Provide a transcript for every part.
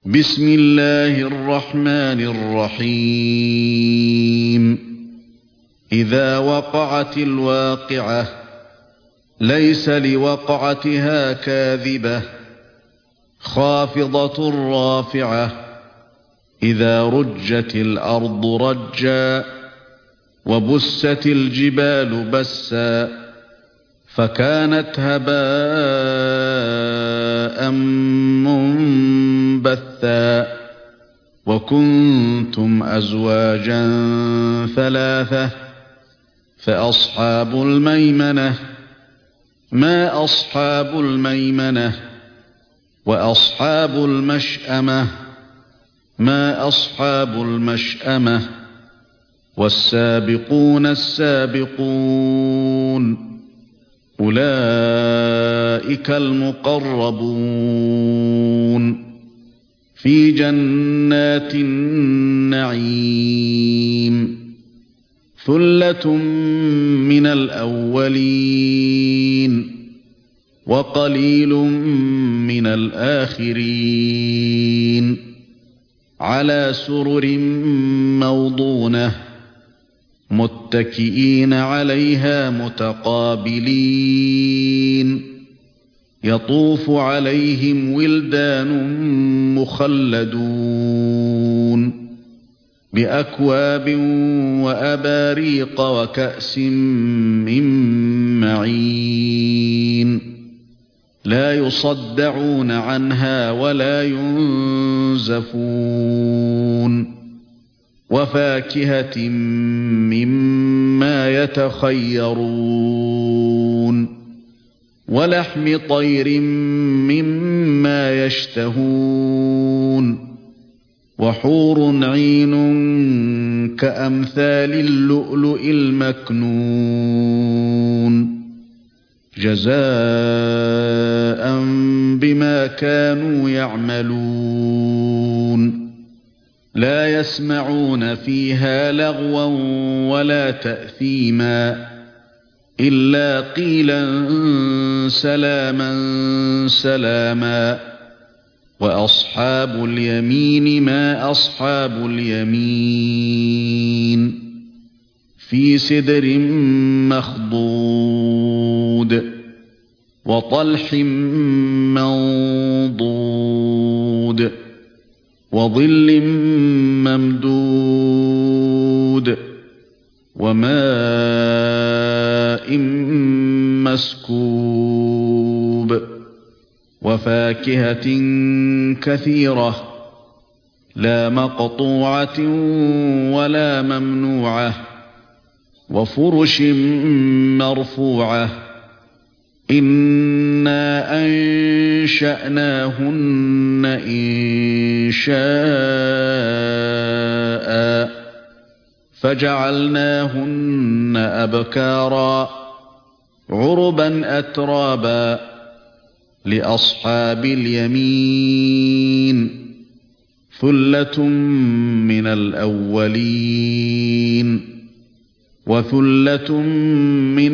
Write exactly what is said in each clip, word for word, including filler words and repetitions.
بسم الله الرحمن الرحيم إذا وقعت الواقعة ليس لوقعتها كاذبة خافضة رافعة إذا رجت الأرض رجا وبست الجبال بسا فكانت هباء منبثا وكنتم أزواجا ثلاثة فأصحاب الميمنة ما أصحاب الميمنة وأصحاب المشأمة ما أصحاب المشأمة والسابقون السابقون أولئك المقربون في جنات النعيم ثلة من الأولين وقليل من الآخرين على سرر موضونة متكئين عليها متقابلين يطوف عليهم ولدان مخلدون بأكواب وأباريق وكأس من معين لا يصدعون عنها ولا ينزفون وفاكهة مما يتخيرون ولحم طير مما يشتهون وحور عين كأمثال اللؤلؤ المكنون جزاء بما كانوا يعملون لا يسمعون فيها لغوا ولا تأثيما إلا قيلا سلاما سلاما وأصحاب اليمين ما أصحاب اليمين في سدر مخضود وطلح منضود وظل ممدود وماء مسكوب وفاكهة كثيرة لا مقطوعة ولا ممنوعة وفرش مرفوعة إنا أنشأناهن إنشاء فجعلناهن أبكارا عربا أترابا لأصحاب اليمين ثلة من الأولين وثلة من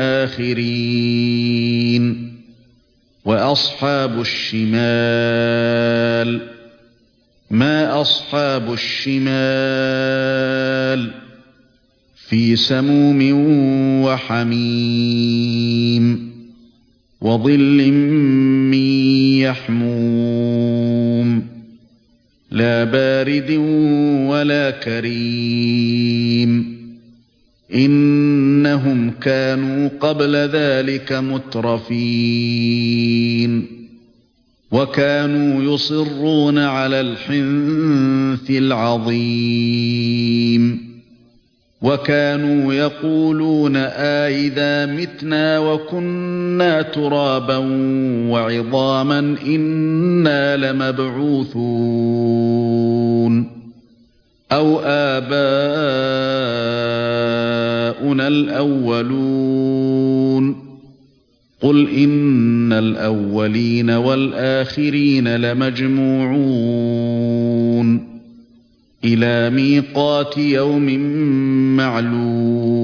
الآخرين وأصحاب الشمال ما أصحاب الشمال في سموم وحميم وظل من يحموم لا بارد ولا كريم إنهم كانوا قبل ذلك مترفين وكانوا يصرون على الحنث العظيم وكانوا يقولون أئذا متنا وكنا ترابا وعظاما إنا لمبعوثون أو آباؤنا الأولون قل إن الأولين والآخرين لمجموعون إلى ميقات يوم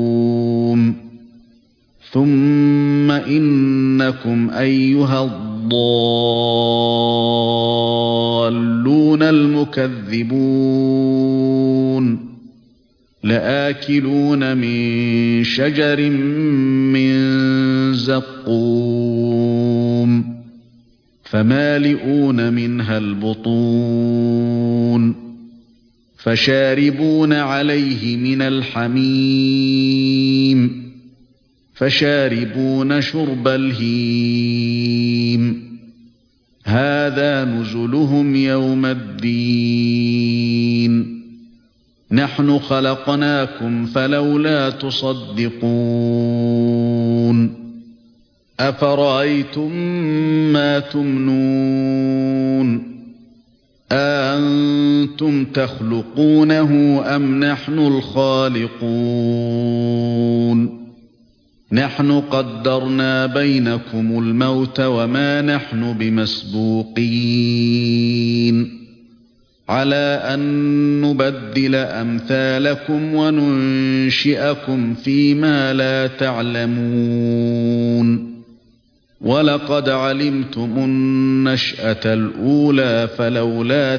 معلوم ثم إنكم أيها الضالون المكذبون لآكلون من شجر من زقوم فمالئون منها البطون فشاربون عليه من الحميم فشاربون شرب الهيم هذا نزلهم يوم الدين نحن خلقناكم فلولا تصدقون أفرأيتم ما تمنون أأنتم تخلقونه أم نحن الخالقون نحن قدرنا بينكم الموت وما نحن بمسبوقين على أن نبدل أمثالكم وننشئكم فيما لا تعلمون ولقد علمتم النشأة الأولى فلولا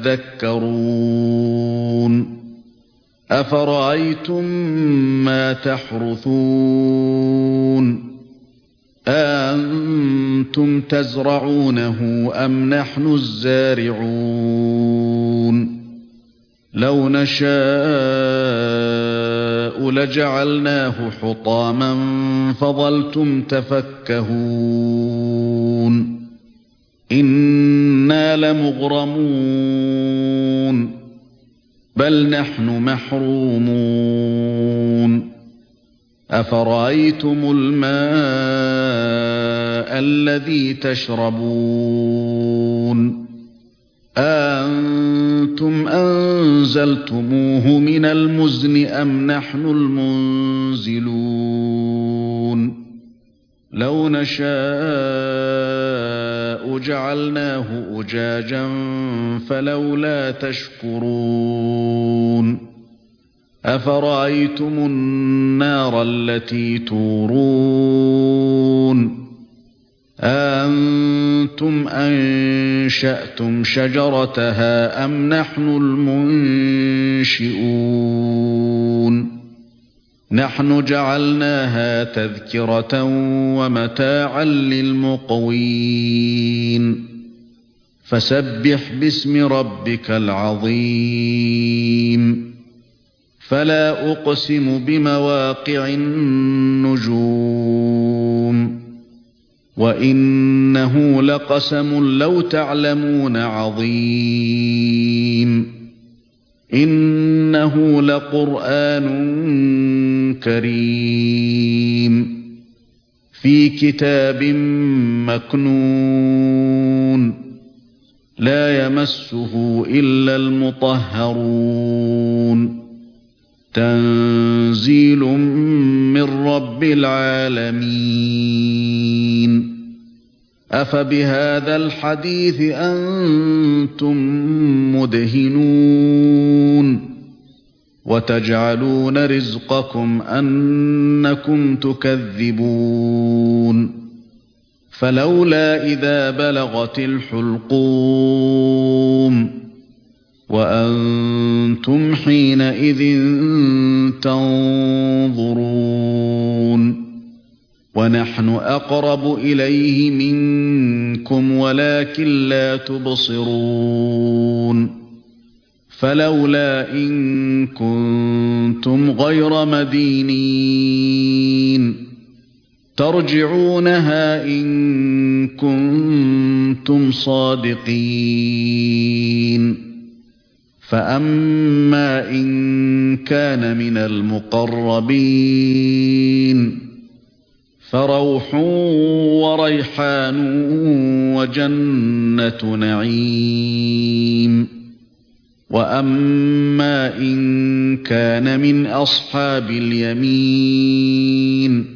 تذكرون أفرأيتم ما تحرثون أأنتم تزرعونه أم نحن الزارعون لو نشاء لجعلناه حطاما فظلتم تفكهون إنا لمغرمون بل نحن محرومون أفرأيتم الماء الذي تشربون أأنتم أنزلتموه من المزن أم نحن المنزلون لو نشاء جعلناه أجاجا فلولا تشكرون أفرأيتم النار التي تورون أأنتم أنشأتم شجرتها أم نحن المنشئون نحن جعلناها تذكرة ومتاعا للمقوين فسبح باسم ربك العظيم فلا أقسم بمواقع النجوم وإنه لقسم لو تعلمون عظيم إنه لقرآن كريم في كتاب مكنون لا يمسه إلا المطهرون تنزيل من رب العالمين أفبهذا الحديث أنتم مدهنون وتجعلون رزقكم أنكم تكذبون فلولا إذا بلغت الحلقوم وأنتم حينئذ تنظرون ونحن أقرب إليه منكم ولكن لا تبصرون فلولا إن كنتم غير مدينين ترجعونها إن كنتم صادقين فأما إن كان من المقربين فروح وريحان وجنة نعيم وأما إن كان من أصحاب اليمين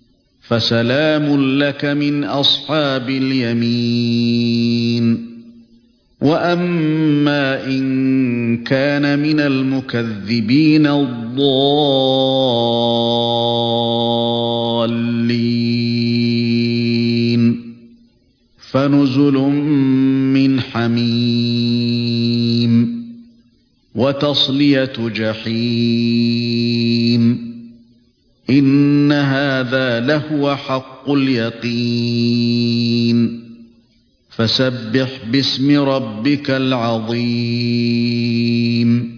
فسلام لك من أصحاب اليمين وأما إن كان من المكذبين الضالين فنزل من حميم وتصلية جحيم إن هذا لهو حق اليقين فسبح باسم ربك العظيم